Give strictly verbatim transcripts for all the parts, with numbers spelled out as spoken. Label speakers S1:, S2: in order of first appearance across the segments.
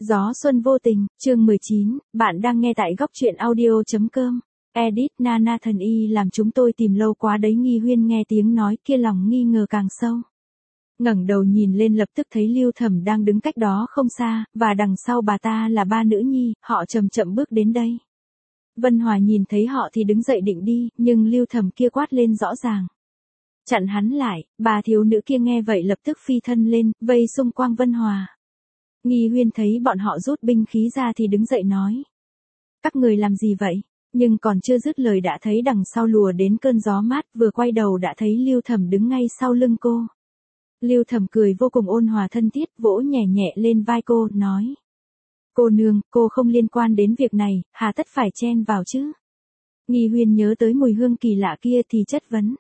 S1: Gió xuân vô tình, chương mười chín, bạn đang nghe tại góc truyện audio.com. Edit Nana thần y làm chúng tôi tìm lâu quá đấy. Nghi Huyên nghe tiếng nói kia lòng nghi ngờ càng sâu. Ngẩng đầu nhìn lên lập tức thấy Lưu Thẩm đang đứng cách đó không xa, và đằng sau bà ta là ba nữ nhi, họ chậm chậm bước đến đây. Vân Hòa nhìn thấy họ thì đứng dậy định đi, nhưng Lưu Thẩm kia quát lên rõ ràng. Chặn hắn lại, bà thiếu nữ kia nghe vậy lập tức phi thân lên, vây xung quanh Vân Hòa. Nghi Huyên thấy bọn họ rút binh khí ra thì đứng dậy nói. Các người làm gì vậy? Nhưng còn chưa dứt lời đã thấy đằng sau lùa đến cơn gió mát, vừa quay đầu đã thấy Lưu Thẩm đứng ngay sau lưng cô. Lưu Thẩm cười vô cùng ôn hòa thân thiết, vỗ nhẹ nhẹ lên vai cô, nói. Cô nương, cô không liên quan đến việc này, hà tất phải chen vào chứ? Nghi Huyên nhớ tới mùi hương kỳ lạ kia thì chất vấn.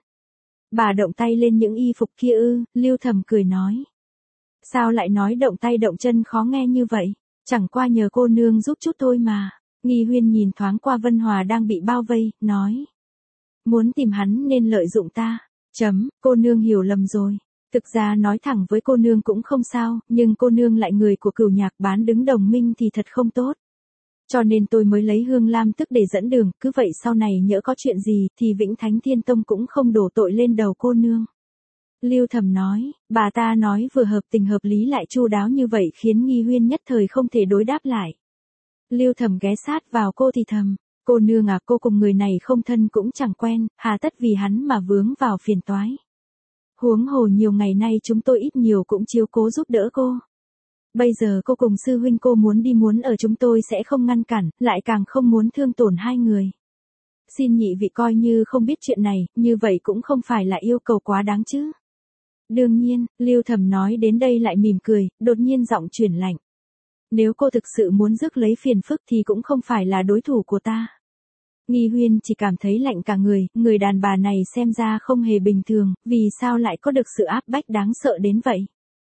S1: Bà động tay lên những y phục kia ư? Lưu Thẩm cười nói. Sao lại nói động tay động chân khó nghe như vậy? Chẳng qua nhờ cô nương giúp chút thôi mà. Nghi Huyên nhìn thoáng qua Vân Hòa đang bị bao vây, nói. Muốn tìm hắn nên lợi dụng ta. Chấm, cô nương hiểu lầm rồi. Thực ra nói thẳng với cô nương cũng không sao, nhưng cô nương lại người của Cửu Nhạc bán đứng đồng minh thì thật không tốt. Cho nên tôi mới lấy Hương Lam tức để dẫn đường, cứ vậy sau này nhỡ có chuyện gì thì Vĩnh Thánh Thiên Tông cũng không đổ tội lên đầu cô nương. Lưu Thẩm nói, bà ta nói vừa hợp tình hợp lý lại chu đáo như vậy khiến Nghi Huyên nhất thời không thể đối đáp lại. Lưu Thẩm ghé sát vào cô thì thầm, cô nương à, cô cùng người này không thân cũng chẳng quen, hà tất vì hắn mà vướng vào phiền toái. Huống hồ nhiều ngày nay chúng tôi ít nhiều cũng chiếu cố giúp đỡ cô. Bây giờ cô cùng sư huynh cô muốn đi muốn ở chúng tôi sẽ không ngăn cản, lại càng không muốn thương tổn hai người. Xin nhị vị coi như không biết chuyện này, như vậy cũng không phải là yêu cầu quá đáng chứ. Đương nhiên, Lưu Thẩm nói đến đây lại mỉm cười, đột nhiên giọng chuyển lạnh. Nếu cô thực sự muốn rước lấy phiền phức thì cũng không phải là đối thủ của ta. Nghi Huyên chỉ cảm thấy lạnh cả người, người đàn bà này xem ra không hề bình thường, vì sao lại có được sự áp bách đáng sợ đến vậy.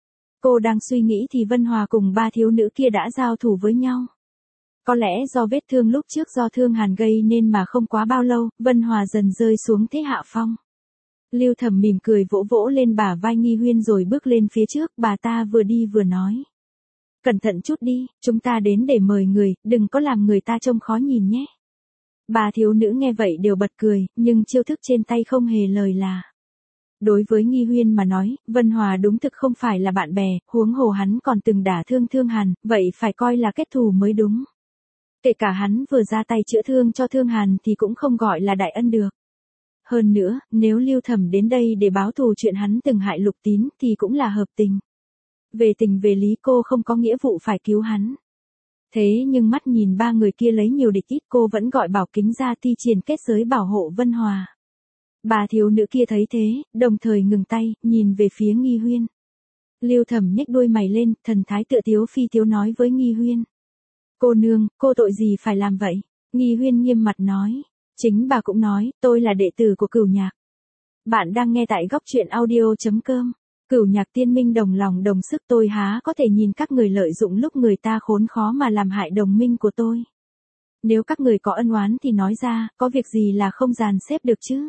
S1: Cô đang suy nghĩ thì Vân Hòa cùng ba thiếu nữ kia đã giao thủ với nhau. Có lẽ do vết thương lúc trước do Thương Hàn gây nên mà không quá bao lâu, Vân Hòa dần rơi xuống thế hạ phong. Lưu Thẩm mỉm cười vỗ vỗ lên bả vai Nghi Huyên rồi bước lên phía trước, bà ta vừa đi vừa nói. Cẩn thận chút đi, chúng ta đến để mời người, đừng có làm người ta trông khó nhìn nhé. Bà thiếu nữ nghe vậy đều bật cười, nhưng chiêu thức trên tay không hề lời là. Đối với Nghi Huyên mà nói, Vân Hòa đúng thực không phải là bạn bè, huống hồ hắn còn từng đả thương Thương Hàn, vậy phải coi là kết thù mới đúng. Kể cả hắn vừa ra tay chữa thương cho Thương Hàn thì cũng không gọi là đại ân được. Hơn nữa, nếu Lưu Thẩm đến đây để báo thù chuyện hắn từng hại Lục Tín thì cũng là hợp tình. Về tình về lý cô không có nghĩa vụ phải cứu hắn. Thế nhưng mắt nhìn ba người kia lấy nhiều địch ít cô vẫn gọi Bảo Kính ra thi triển kết giới bảo hộ Vân Hòa. Bà thiếu nữ kia thấy thế, đồng thời ngừng tay, nhìn về phía Nghi Huyên. Lưu Thẩm nhếch đuôi mày lên, thần thái tựa tiếu phi tiếu nói với Nghi Huyên. Cô nương, cô tội gì phải làm vậy? Nghi Huyên nghiêm mặt nói. Chính bà cũng nói, tôi là đệ tử của Cửu Nhạc. Bạn đang nghe tại góc truyện audio.com. Cửu Nhạc tiên minh đồng lòng đồng sức, tôi há có thể nhìn các người lợi dụng lúc người ta khốn khó mà làm hại đồng minh của tôi. Nếu các người có ân oán thì nói ra, có việc gì là không dàn xếp được chứ?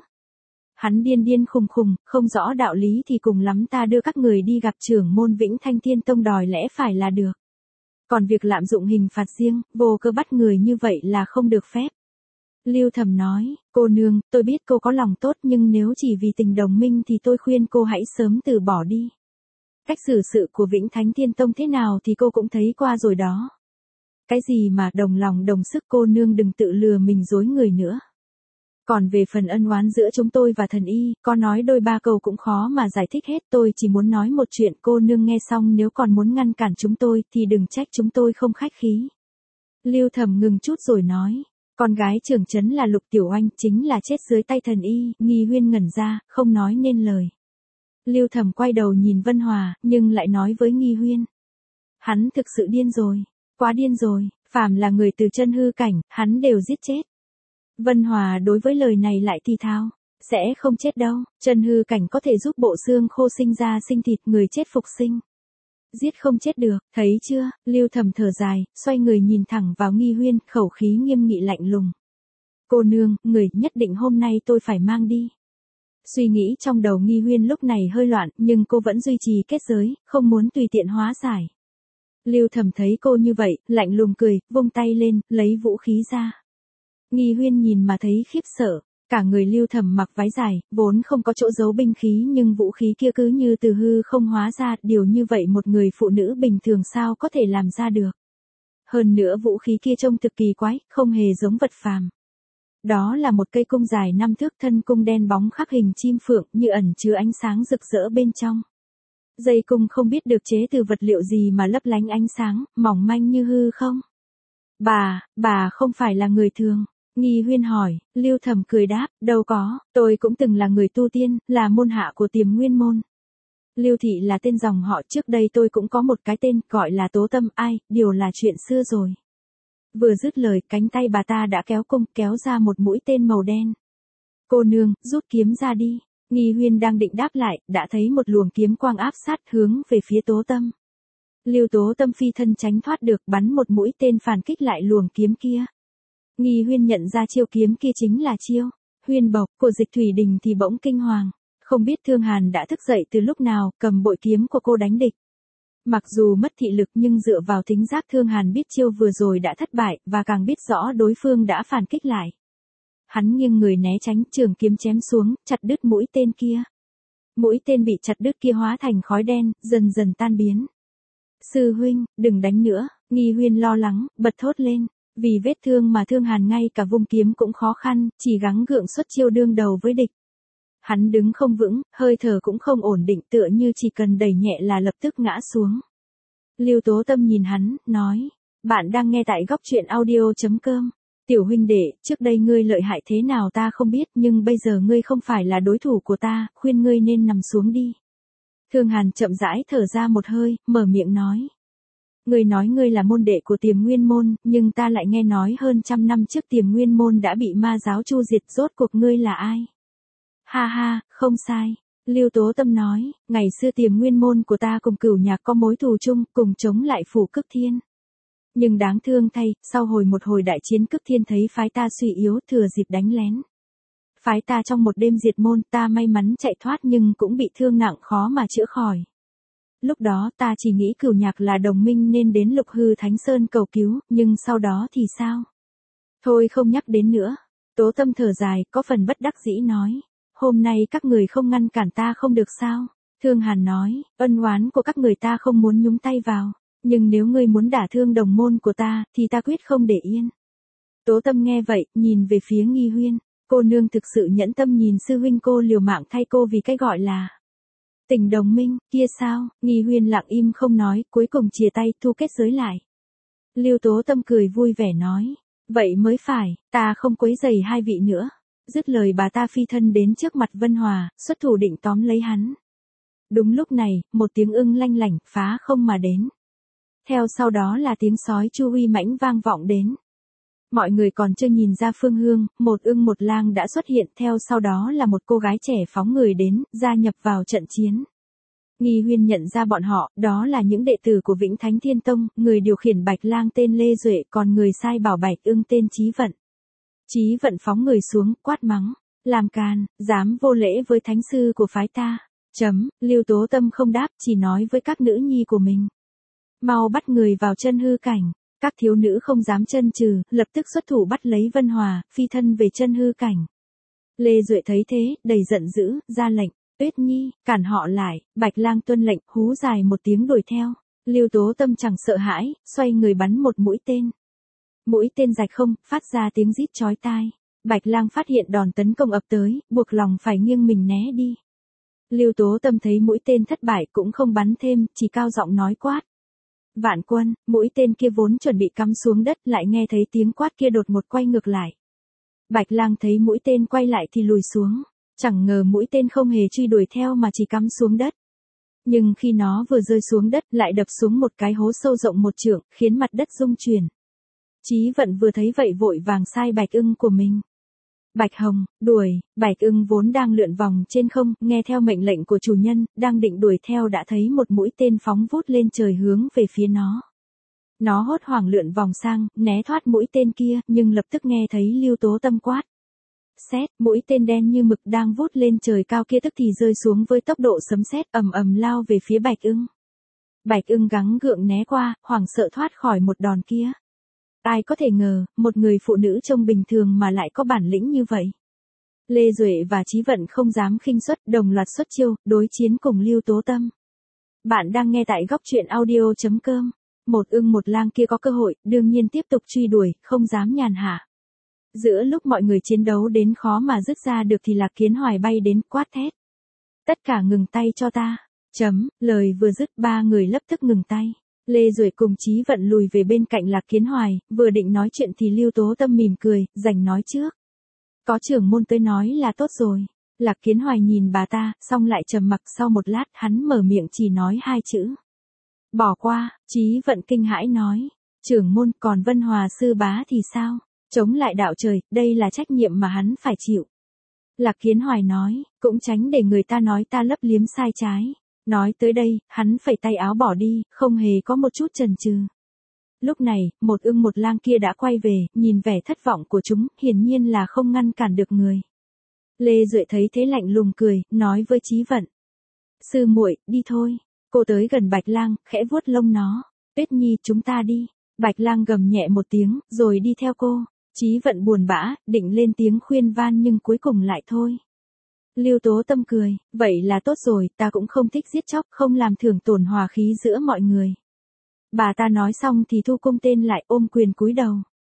S1: Hắn điên điên khùng khùng, không rõ đạo lý thì cùng lắm ta đưa các người đi gặp trưởng môn Vĩnh Thanh Thiên Tông đòi lẽ phải là được. Còn việc lạm dụng hình phạt riêng, vô cớ bắt người như vậy là không được phép. Lưu Thẩm nói, cô nương, tôi biết cô có lòng tốt nhưng nếu chỉ vì tình đồng minh thì tôi khuyên cô hãy sớm từ bỏ đi. Cách xử sự của Vĩnh Thánh Thiên Tông thế nào thì cô cũng thấy qua rồi đó. Cái gì mà đồng lòng đồng sức, cô nương đừng tự lừa mình dối người nữa. Còn về phần ân oán giữa chúng tôi và thần y, có nói đôi ba câu cũng khó mà giải thích hết, tôi chỉ muốn nói một chuyện, cô nương nghe xong nếu còn muốn ngăn cản chúng tôi thì đừng trách chúng tôi không khách khí. Lưu Thẩm ngừng chút rồi nói. Con gái trưởng trấn là Lục Tiểu Oanh, chính là chết dưới tay thần y. Nghi Huyên ngẩn ra, không nói nên lời. Lưu Thẩm quay đầu nhìn Vân Hòa, nhưng lại nói với Nghi Huyên. Hắn thực sự điên rồi, quá điên rồi, phàm là người từ chân hư cảnh, hắn đều giết chết. Vân Hòa đối với lời này lại thì thào, sẽ không chết đâu, chân hư cảnh có thể giúp bộ xương khô sinh ra sinh thịt, người chết phục sinh. Giết không chết được, thấy chưa? Lưu Thẩm thở dài, xoay người nhìn thẳng vào Nghi Huyên, khẩu khí nghiêm nghị lạnh lùng. Cô nương, người nhất định hôm nay tôi phải mang đi. Suy nghĩ trong đầu Nghi Huyên lúc này hơi loạn, nhưng cô vẫn duy trì kết giới, không muốn tùy tiện hóa giải. Lưu Thẩm thấy cô như vậy, lạnh lùng cười, vung tay lên, lấy vũ khí ra. Nghi Huyên nhìn mà thấy khiếp sợ, cả người Lưu Thẩm mặc váy dài, vốn không có chỗ giấu binh khí nhưng vũ khí kia cứ như từ hư không hóa ra, điều như vậy một người phụ nữ bình thường sao có thể làm ra được. Hơn nữa vũ khí kia trông thực kỳ quái, không hề giống vật phàm. Đó là một cây cung dài năm thước, thân cung đen bóng khắc hình chim phượng như ẩn chứa ánh sáng rực rỡ bên trong. Dây cung không biết được chế từ vật liệu gì mà lấp lánh ánh sáng, mỏng manh như hư không. Bà, bà không phải là người thường. Nghi Huyên hỏi, Lưu Thẩm cười đáp, đâu có, tôi cũng từng là người tu tiên, là môn hạ của Tiềm Nguyên môn. Lưu Thị là tên dòng họ, trước đây tôi cũng có một cái tên, gọi là Tố Tâm, ai, điều là chuyện xưa rồi. Vừa dứt lời, cánh tay bà ta đã kéo cung, kéo ra một mũi tên màu đen. Cô nương, rút kiếm ra đi. Nghi Huyên đang định đáp lại, đã thấy một luồng kiếm quang áp sát hướng về phía Tố Tâm. Lưu Tố Tâm phi thân tránh thoát được, bắn một mũi tên phản kích lại luồng kiếm kia. Nghi Huyên nhận ra chiêu kiếm kia chính là chiêu Huyên Bộc của Dịch Thủy Đình thì bỗng kinh hoàng, không biết Thương Hàn đã thức dậy từ lúc nào, cầm bội kiếm của cô đánh địch. Mặc dù mất thị lực nhưng dựa vào thính giác Thương Hàn biết chiêu vừa rồi đã thất bại, và càng biết rõ đối phương đã phản kích lại. Hắn nghiêng người né tránh, trường kiếm chém xuống, chặt đứt mũi tên kia. Mũi tên bị chặt đứt kia hóa thành khói đen, dần dần tan biến. Sư huynh, đừng đánh nữa, Nghi Huyên lo lắng, bật thốt lên. Vì vết thương mà Thương Hàn ngay cả vung kiếm cũng khó khăn, chỉ gắng gượng xuất chiêu đương đầu với địch. Hắn đứng không vững, hơi thở cũng không ổn định, tựa như chỉ cần đẩy nhẹ là lập tức ngã xuống. Lưu Tố Tâm nhìn hắn, nói, bạn đang nghe tại góc truyện audio chấm com. Tiểu huynh đệ, trước đây ngươi lợi hại thế nào ta không biết, nhưng bây giờ ngươi không phải là đối thủ của ta, khuyên ngươi nên nằm xuống đi. Thương Hàn chậm rãi thở ra một hơi, mở miệng nói. Ngươi nói ngươi là môn đệ của Tiềm Nguyên môn, nhưng ta lại nghe nói hơn trăm năm trước Tiềm Nguyên môn đã bị ma giáo chu diệt, rốt cuộc ngươi là ai? Ha ha, không sai. Lưu Tố Tâm nói, ngày xưa Tiềm Nguyên môn của ta cùng Cửu Nhạc có mối thù chung, cùng chống lại Phủ Cức Thiên. Nhưng đáng thương thay, sau hồi một hồi đại chiến Cức Thiên thấy phái ta suy yếu, thừa dịp đánh lén. Phái ta trong một đêm diệt môn, ta may mắn chạy thoát nhưng cũng bị thương nặng khó mà chữa khỏi. Lúc đó ta chỉ nghĩ Cửu Nhạc là đồng minh nên đến Lục Hư Thánh Sơn cầu cứu, nhưng sau đó thì sao? Thôi không nhắc đến nữa. Tố Tâm thở dài, có phần bất đắc dĩ nói. Hôm nay các người không ngăn cản ta không được sao? Thương Hàn nói, ân oán của các người ta không muốn nhúng tay vào. Nhưng nếu ngươi muốn đả thương đồng môn của ta, thì ta quyết không để yên. Tố Tâm nghe vậy, nhìn về phía Nghi Huyên. Cô nương thực sự nhẫn tâm nhìn sư huynh cô liều mạng thay cô vì cái gọi là tình đồng minh, kia sao? Nghi Huyên lặng im không nói, cuối cùng chìa tay thu kết giới lại. Lưu Tố Tâm cười vui vẻ nói, vậy mới phải, ta không quấy rầy hai vị nữa. Dứt lời bà ta phi thân đến trước mặt Vân Hòa, xuất thủ định tóm lấy hắn. Đúng lúc này, một tiếng ưng lanh lảnh phá không mà đến. Theo sau đó là tiếng sói chu uy mãnh vang vọng đến. Mọi người còn chưa nhìn ra phương hướng, một ưng một lang đã xuất hiện, theo sau đó là một cô gái trẻ phóng người đến, gia nhập vào trận chiến. Nghi Huyên nhận ra bọn họ, đó là những đệ tử của Vĩnh Thánh Thiên Tông, người điều khiển Bạch Lang tên Lê Duệ, còn người sai bảo Bạch Ưng tên Chí Vận. Chí Vận phóng người xuống, quát mắng, làm càn, dám vô lễ với thánh sư của phái ta. Chấm, Lưu Tố Tâm không đáp, chỉ nói với các nữ nhi của mình. Mau bắt người vào chân hư cảnh. Các thiếu nữ không dám chân trừ, lập tức xuất thủ bắt lấy Vân Hòa, phi thân về chân hư cảnh. Lê Duệ thấy thế, đầy giận dữ, ra lệnh, Tuyết Nhi, cản họ lại. Bạch Lang tuân lệnh, hú dài một tiếng đuổi theo. Lưu Tố Tâm chẳng sợ hãi, xoay người bắn một mũi tên. Mũi tên rạch không, phát ra tiếng rít chói tai. Bạch Lang phát hiện đòn tấn công ập tới, buộc lòng phải nghiêng mình né đi. Lưu Tố Tâm thấy mũi tên thất bại cũng không bắn thêm, chỉ cao giọng nói quát. Vạn Quân, mũi tên kia vốn chuẩn bị cắm xuống đất, lại nghe thấy tiếng quát kia đột ngột quay ngược lại. Bạch Lang thấy mũi tên quay lại thì lùi xuống, chẳng ngờ mũi tên không hề truy đuổi theo mà chỉ cắm xuống đất. Nhưng khi nó vừa rơi xuống đất lại đập xuống một cái hố sâu rộng một trượng, khiến mặt đất rung chuyển. Chí Vận vừa thấy vậy vội vàng sai Bạch Ưng của mình. Bạch Hồng, đuổi. Bạch Ưng vốn đang lượn vòng trên không, nghe theo mệnh lệnh của chủ nhân, đang định đuổi theo đã thấy một mũi tên phóng vút lên trời hướng về phía nó. Nó hốt hoảng lượn vòng sang, né thoát mũi tên kia, nhưng lập tức nghe thấy Lưu Tố Tâm quát. Sét, mũi tên đen như mực đang vút lên trời cao kia tức thì rơi xuống với tốc độ sấm sét, ầm ầm lao về phía Bạch Ưng. Bạch Ưng gắng gượng né qua, hoảng sợ thoát khỏi một đòn kia. Ai có thể ngờ, một người phụ nữ trông bình thường mà lại có bản lĩnh như vậy. Lê Duệ và Chí Vận không dám khinh suất, đồng loạt xuất chiêu, đối chiến cùng Lưu Tố Tâm. Bạn đang nghe tại góc truyện audio chấm com. Một ưng một lang kia có cơ hội, đương nhiên tiếp tục truy đuổi, không dám nhàn hạ. Giữa lúc mọi người chiến đấu đến khó mà dứt ra được thì Lạc Kiến Hoài bay đến, quát thét. Tất cả ngừng tay cho ta. Chấm, lời vừa dứt ba người lập tức ngừng tay. Lê Duệ cùng Chí Vận lùi về bên cạnh Lạc Kiến Hoài, vừa định nói chuyện thì Lưu Tố Tâm mỉm cười, rảnh nói trước. Có trưởng môn tới nói là tốt rồi. Lạc Kiến Hoài nhìn bà ta, xong lại trầm mặc, sau một lát hắn mở miệng chỉ nói hai chữ. Bỏ qua. Chí Vận kinh hãi nói. Trưởng môn, còn Vân Hòa sư bá thì sao? Chống lại đạo trời, đây là trách nhiệm mà hắn phải chịu. Lạc Kiến Hoài nói, cũng tránh để người ta nói ta lấp liếm sai trái. Nói tới đây, hắn phẩy tay áo bỏ đi, không hề có một chút chần chừ. Lúc này, một ưng một lang kia đã quay về, nhìn vẻ thất vọng của chúng, hiển nhiên là không ngăn cản được người. Lê Duệ thấy thế lạnh lùng cười, nói với Chí Vận. Sư muội, đi thôi. Cô tới gần Bạch Lang, khẽ vuốt lông nó. Tuyết Nhi, chúng ta đi. Bạch Lang gầm nhẹ một tiếng, rồi đi theo cô. Chí Vận buồn bã, định lên tiếng khuyên van nhưng cuối cùng lại thôi. Lưu Tố Tâm cười, vậy là tốt rồi, ta cũng không thích giết chóc, không làm thương tổn hòa khí giữa mọi người. Bà ta nói xong thì thu cung tên lại, ôm quyền cúi đầu.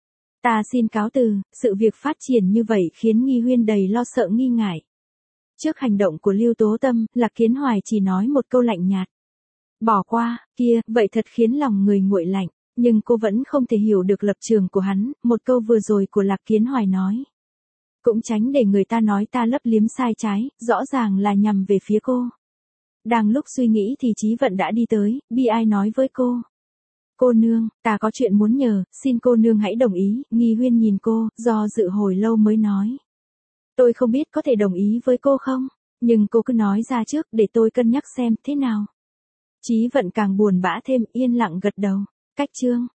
S1: Ta xin cáo từ, sự việc phát triển như vậy khiến Nghi Huyên đầy lo sợ nghi ngại. Trước hành động của Lưu Tố Tâm, Lạc Kiến Hoài chỉ nói một câu lạnh nhạt. Bỏ qua, kia, vậy thật khiến lòng người nguội lạnh, nhưng cô vẫn không thể hiểu được lập trường của hắn, một câu vừa rồi của Lạc Kiến Hoài nói. Cũng tránh để người ta nói ta lấp liếm sai trái, rõ ràng là nhằm về phía cô. Đang lúc suy nghĩ thì Chí Vận đã đi tới, bi ai nói với cô. Cô nương, ta có chuyện muốn nhờ, xin cô nương hãy đồng ý. Nghi Huyên nhìn cô, do dự hồi lâu mới nói. Tôi không biết có thể đồng ý với cô không, nhưng cô cứ nói ra trước để tôi cân nhắc xem thế nào. Chí Vận càng buồn bã thêm, yên lặng gật đầu. Cách chương